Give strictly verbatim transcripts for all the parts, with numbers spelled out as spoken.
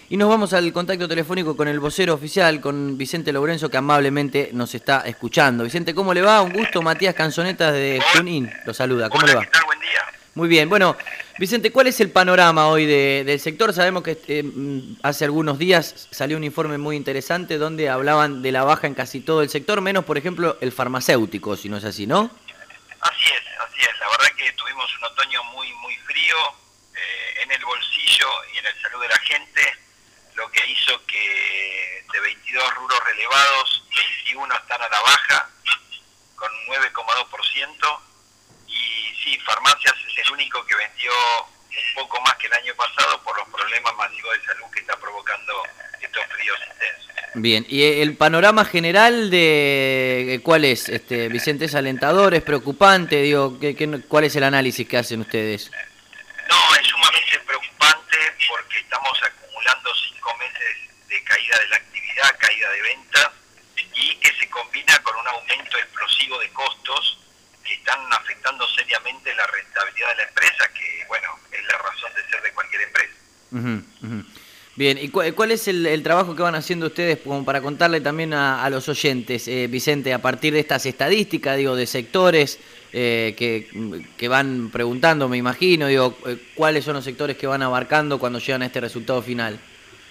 Y nos vamos al contacto telefónico con el vocero oficial, con Vicente Lourenço, que amablemente nos está escuchando. Vicente, ¿cómo le va? Un gusto. Matías Canzonetas de Junín lo saluda. ¿Cómo Hola, le va? ¿qué tal? Buen día. Muy bien. Bueno, Vicente, ¿cuál es el panorama hoy de, del sector? Sabemos que eh, hace algunos días salió un informe muy interesante donde hablaban de la baja en casi todo el sector, menos, por ejemplo, el farmacéutico, si no es así, ¿no? Así es, así es. La verdad que tuvimos un otoño muy, muy frío eh, en el bolsillo y en el salud de la gente, lo que hizo que de veintidós rubros relevados, veintiuno están a la baja, con nueve coma dos por ciento. Y sí, farmacias es el único que vendió un poco más que el año pasado por los problemas masivos de salud que está provocando estos fríos intensos. Bien, y el panorama general de cuál es, este Vicente, ¿es alentador, es preocupante? Digo, ¿qué, qué, ¿cuál es el análisis que hacen ustedes? No, es sumamente preocupante porque estamos acumulando cinco meses de caída de la actividad, caída de ventas, y que se combina con un aumento explosivo de costos que están afectando seriamente la rentabilidad de la empresa, que bueno, es la razón de ser de cualquier empresa. Uh-huh, uh-huh. Bien, ¿y cu cuál es el, el trabajo que van haciendo ustedes como para contarle también a, a los oyentes, eh, Vicente, a partir de estas estadísticas, digo, de sectores eh, que, que van preguntando, me imagino, digo, cuáles son los sectores que van abarcando cuando llegan a este resultado final?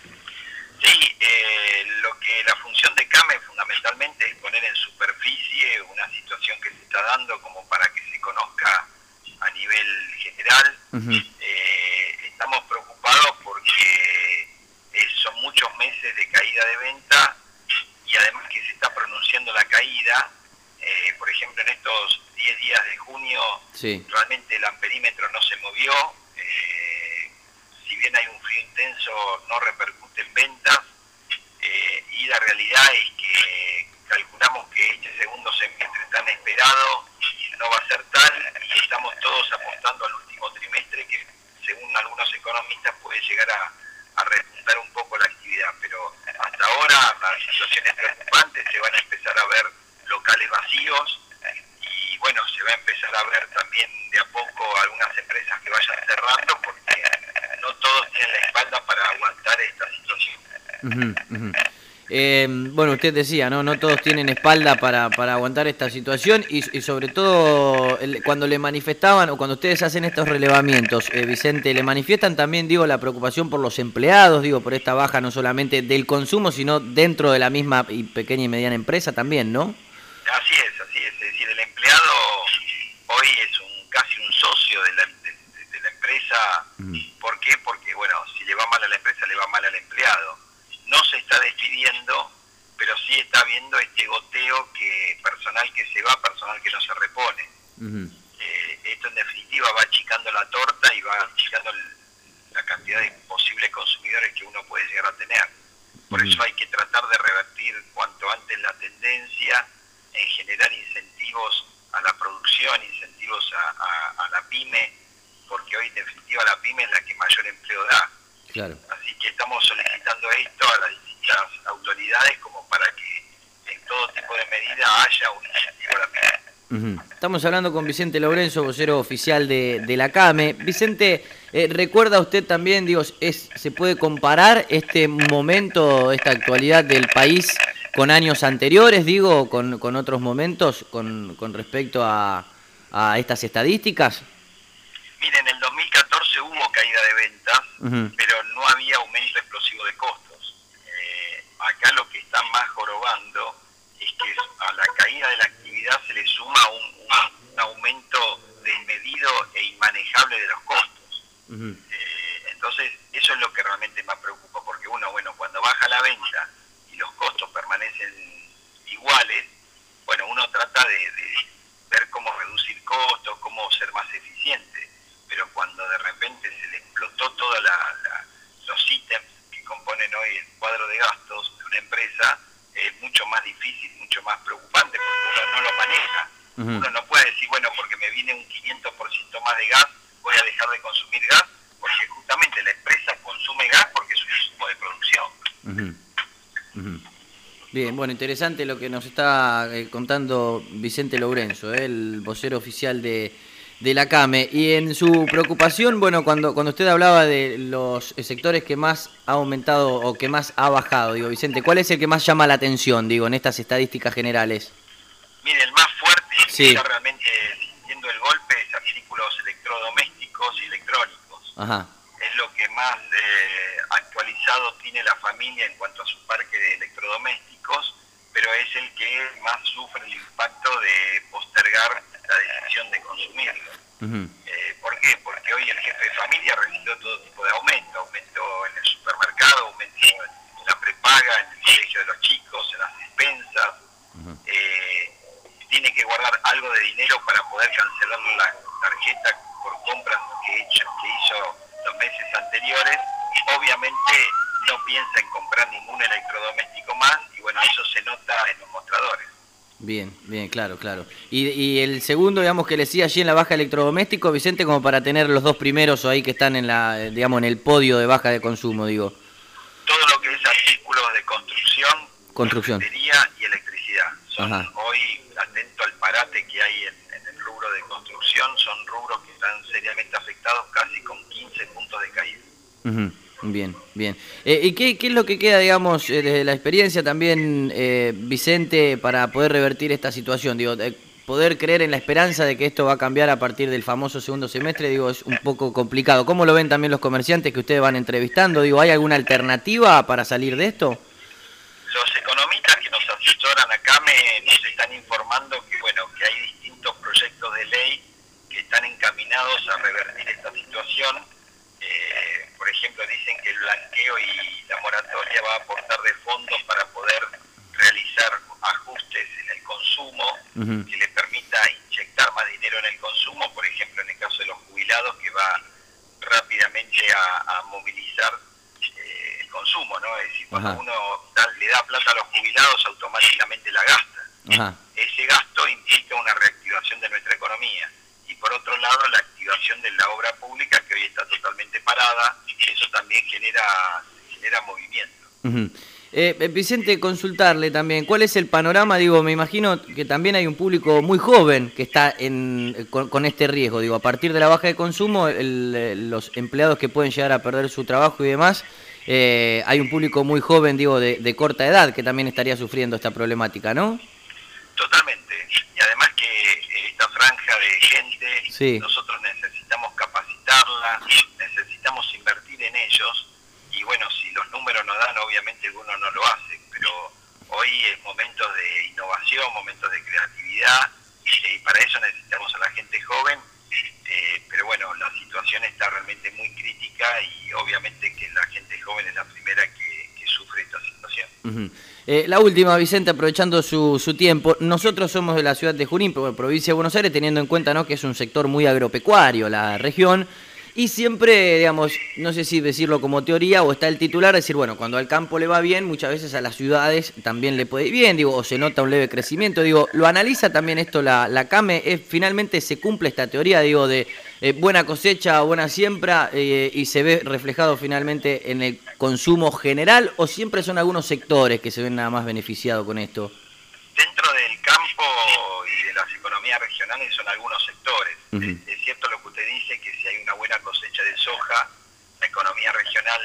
Sí, eh, lo que la función de CAME fundamentalmente es poner en superficie una situación que se está dando como para que se conozca a nivel general. Uh-huh. eh, estamos preocupados porque eh, son muchos meses de caída de venta y además que se está pronunciando la caída. Eh, por ejemplo, en estos diez días de junio, sí, realmente el amperímetro no se movió. Eh, si bien hay un frío intenso, no repercute en ventas. Eh, y la realidad es que calculamos que este segundo semestre tan esperado no va a ser tal, y estamos todos apostando al último trimestre que, según algunos economistas, puede llegar a, a repuntar un poco la actividad. Pero hasta ahora la situación es preocupante, se van a empezar a ver locales vacíos y bueno, se va a empezar a ver también de a poco algunas empresas que vayan cerrando, porque no todos tienen la espalda para aguantar esta situación. Uh-huh, uh-huh. Eh, bueno, usted decía, ¿no? No todos tienen espalda para, para aguantar esta situación y, y sobre todo el, cuando le manifestaban o cuando ustedes hacen estos relevamientos, eh, Vicente, le manifiestan también, digo, la preocupación por los empleados, digo, por esta baja no solamente del consumo, sino dentro de la misma y pequeña y mediana empresa también, ¿no? Así es, así es. Es decir, el empleado hoy es un casi un socio de la, de, de la empresa. Mm. ¿Por qué? Porque, bueno, si le va mal a la empresa, le va mal al empleado. No se está despidiendo, pero sí está viendo este goteo, que personal que se va, personal que no se repone. Uh-huh. eh, esto en definitiva va achicando la torta y va achicando el, la cantidad de posibles consumidores que uno puede llegar a tener. Por uh-huh. eso hay que tratar de revertir cuanto antes la tendencia en generar incentivos a la producción, incentivos a, a, a la pyme, porque hoy en definitiva la pyme es la que mayor empleo da. Claro. Así que estamos solicitando esto a las distintas autoridades como para que en todo tipo de medida haya un incentivo a la pyme. Uh-huh. Estamos hablando con Vicente Lourenço, vocero oficial de, de la CAME. Vicente, eh, ¿recuerda usted también, digo, es, se puede comparar este momento, esta actualidad del país con años anteriores, digo, con, con otros momentos, con, con respecto a, a estas estadísticas? Miren, en el dos mil catorce hubo caída de ventas, uh-huh. pero no había aumento explosivo de costos. Eh, acá lo que está más jorobando es que a la caída de la actividad se le suma un, un, un aumento desmedido e inmanejable de los costos. Uh-huh. Eh, entonces, eso es lo que realmente más preocupa, porque uno, bueno, cuando baja la venta y los costos permanecen iguales, bueno, uno trata de, de ver cómo reducir costos, cómo ser más eficiente. Pero cuando de repente se le explotó todos los ítems que componen hoy el cuadro de gastos de una empresa, es mucho más difícil, mucho más preocupante, porque uno no lo maneja. Uh-huh. Uno no puede decir, bueno, porque me viene un quinientos por ciento más de gas, voy a dejar de consumir gas, porque justamente la empresa consume gas porque es un insumo de producción. Uh-huh. Uh-huh. Bien, bueno, interesante lo que nos está eh, contando Vicente Lourenço, eh, el vocero oficial de de la CAME. Y en su preocupación, bueno, cuando cuando usted hablaba de los sectores que más ha aumentado o que más ha bajado, digo, Vicente, ¿cuál es el que más llama la atención, digo, en estas estadísticas generales? Mire, el más fuerte, sí. que está realmente sintiendo el golpe, es artículos electrodomésticos y electrónicos. Ajá. Es lo que más eh, actualizado tiene la familia en cuanto a su parque de electrodomésticos, pero es el que más sufre el impacto de postergar la decisión de consumirlo. Uh-huh. eh, ¿Por qué? Porque hoy el jefe de familia recibió todo tipo de aumento, aumento en el supermercado, aumento en la prepaga, en el colegio de los chicos, en las despensas. Uh-huh. eh, tiene que guardar algo de dinero para poder cancelar la tarjeta por compras que, hecho, que hizo los meses anteriores. Obviamente no piensa en comprar ningún electrodoméstico más y bueno, eso se nota en los mostradores. Bien, bien, claro, claro. Y, y el segundo, digamos, que le decía allí en la baja de electrodoméstico, Vicente, como para tener los dos primeros o ahí que están en la, digamos, en el podio de baja de consumo, digo. Todo lo que es artículos de construcción, construcción, carpintería y electricidad. Son Ajá. Hoy, atento al parate que hay en, en el rubro de construcción, son rubros que están seriamente afectados, casi con quince puntos de caída. Uh-huh. Bien, bien. Eh, ¿Y qué, qué es lo que queda, digamos, eh, desde la experiencia también, eh, Vicente, para poder revertir esta situación? Digo, eh, poder creer en la esperanza de que esto va a cambiar a partir del famoso segundo semestre, digo, es un poco complicado. ¿Cómo lo ven también los comerciantes que ustedes van entrevistando? Digo, ¿hay alguna alternativa para salir de esto? Los economistas que nos asesoran acá me, nos están informando que, bueno, que hay distintos proyectos de ley que están encaminados a revertir esta situación. Eh, por ejemplo, dicen que el blanqueo y la moratoria va a aportar de fondos para poder realizar ajustes en el consumo, uh-huh. que le permita inyectar más dinero en el consumo, por ejemplo, en el caso de los jubilados, que va rápidamente a, a movilizar eh, el consumo, ¿no? Es decir, cuando uh-huh. uno da, le da plata a los jubilados, automáticamente la gasta. Uh-huh. Ese gasto implica una reactivación de nuestra economía. Y por otro lado, la activación de la obra pública, que hoy está totalmente parada, eso también genera, genera movimiento. Uh-huh. eh, Vicente, consultarle también, ¿cuál es el panorama? Digo, me imagino que también hay un público muy joven que está en, con, con este riesgo. Digo, a partir de la baja de consumo, el, los empleados que pueden llegar a perder su trabajo y demás, eh, hay un público muy joven, digo, de, de corta edad, que también estaría sufriendo esta problemática, ¿no? Totalmente. Y además que esta franja de gente, sí. nosotros necesitamos capacitarla, necesitamos invertir en ellos, y bueno, si los números nos dan, obviamente uno no lo hace, pero hoy es momentos de innovación, momentos de creatividad, eh, y para eso necesitamos a la gente joven, eh, pero bueno, la situación está realmente muy crítica y obviamente que la gente joven es la primera que, que sufre esta situación. Uh-huh. Eh, la última, Vicente, aprovechando su, su tiempo, nosotros somos de la ciudad de Junín, provincia de Buenos Aires, teniendo en cuenta, ¿no?, que es un sector muy agropecuario la región, y siempre, digamos, no sé si decirlo como teoría o está el titular, decir, bueno, cuando al campo le va bien, muchas veces a las ciudades también le puede ir bien, digo, o se nota un leve crecimiento, digo, ¿lo analiza también esto la, la CAME? ¿Es, finalmente se cumple esta teoría, digo, de eh, buena cosecha, buena siembra, eh, y se ve reflejado finalmente en el consumo general, o siempre son algunos sectores que se ven nada más beneficiados con esto? Dentro del campo y de las economías regionales son algunos sectores. Uh-huh. es, es cierto lo que usted dice, que si hay una buena cosecha de soja, la economía regional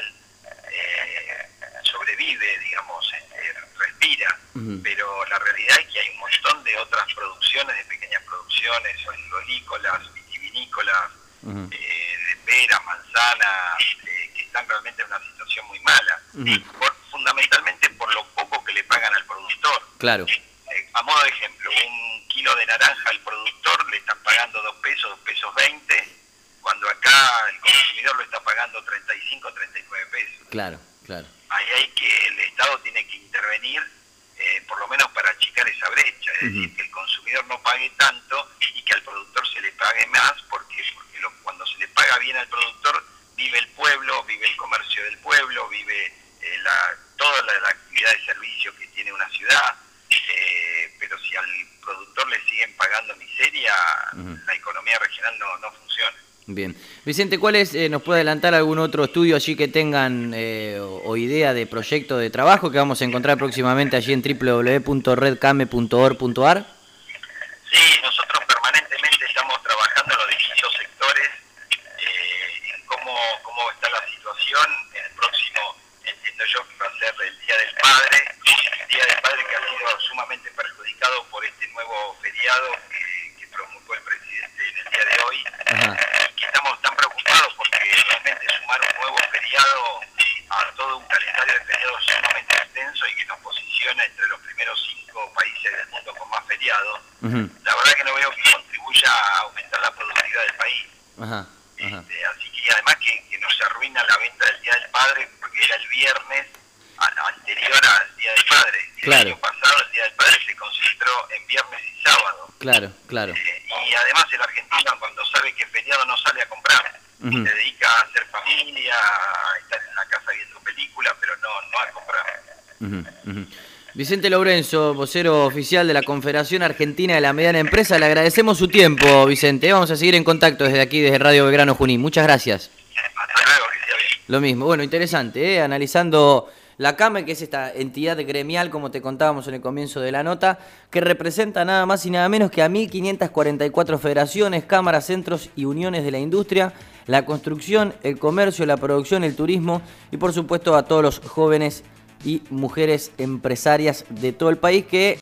eh, sobrevive, digamos, eh, respira. Uh-huh. Pero la realidad es que hay un montón de otras producciones, de pequeñas producciones, olivícolas, vitivinícolas, uh-huh. eh, de peras, manzanas, eh, que están realmente en una situación muy mala. Uh-huh. Por, fundamentalmente por lo poco que le pagan al productor. Claro. A modo de ejemplo, un kilo de naranja al productor le están pagando dos pesos, dos pesos veinte, cuando acá el consumidor lo está pagando treinta y cinco, treinta y nueve pesos. Claro, claro. Ahí hay que, el Estado tiene que intervenir, eh, por lo menos para achicar esa brecha, es uh-huh. decir, que el consumidor no pague tanto y que al productor se le pague más, porque, porque lo, cuando se le paga bien al productor, vive el pueblo, vive el comercio del pueblo, vive eh, la, toda la, la actividad de servicio que tiene una ciudad. Eh, pero si al productor le siguen pagando miseria, uh-huh. la economía regional no, no funciona. Bien. Vicente, ¿cuál es, eh, nos puede adelantar algún otro estudio allí que tengan eh, o, o idea de proyecto de trabajo que vamos a encontrar próximamente allí en w w w punto redcame punto org punto a r? Sí, nosotros permanentemente estamos trabajando en lo digital. yo, que va a ser el Día del Padre, el Día del Padre que ha sido sumamente perjudicado por este nuevo feriado que, que promulgó el presidente en el día de hoy. Ajá. Y que estamos tan preocupados porque realmente sumar un nuevo feriado a todo un calendario de feriados sumamente extenso y que nos posiciona entre los primeros cinco países del mundo con más feriados, uh-huh. La verdad que no veo que contribuya a aumentar la productividad del país. Ajá, ajá. Este, así que y además que, que nos arruina la venta del Día del Padre porque era el viernes a, anterior al Día del Padre. Claro. El año pasado el Día del Padre se concentró en viernes y sábado. Claro, claro. Eh, y además el argentino cuando sabe que es feriado no sale a comprar. Uh-huh. Se dedica a hacer familia, a estar en la casa viendo películas, pero no, no a comprar. Uh-huh, uh-huh. Vicente Lourenço, vocero oficial de la Confederación Argentina de la Mediana Empresa, le agradecemos su tiempo, Vicente. Vamos a seguir en contacto desde aquí, desde Radio Belgrano Junín. Muchas gracias. Hasta luego, que sea bien. Lo mismo, bueno, interesante, ¿eh? Analizando la CAME, que es esta entidad gremial, como te contábamos en el comienzo de la nota, que representa nada más y nada menos que a mil quinientas cuarenta y cuatro federaciones, cámaras, centros y uniones de la industria, la construcción, el comercio, la producción, el turismo y por supuesto a todos los jóvenes y mujeres empresarias de todo el país que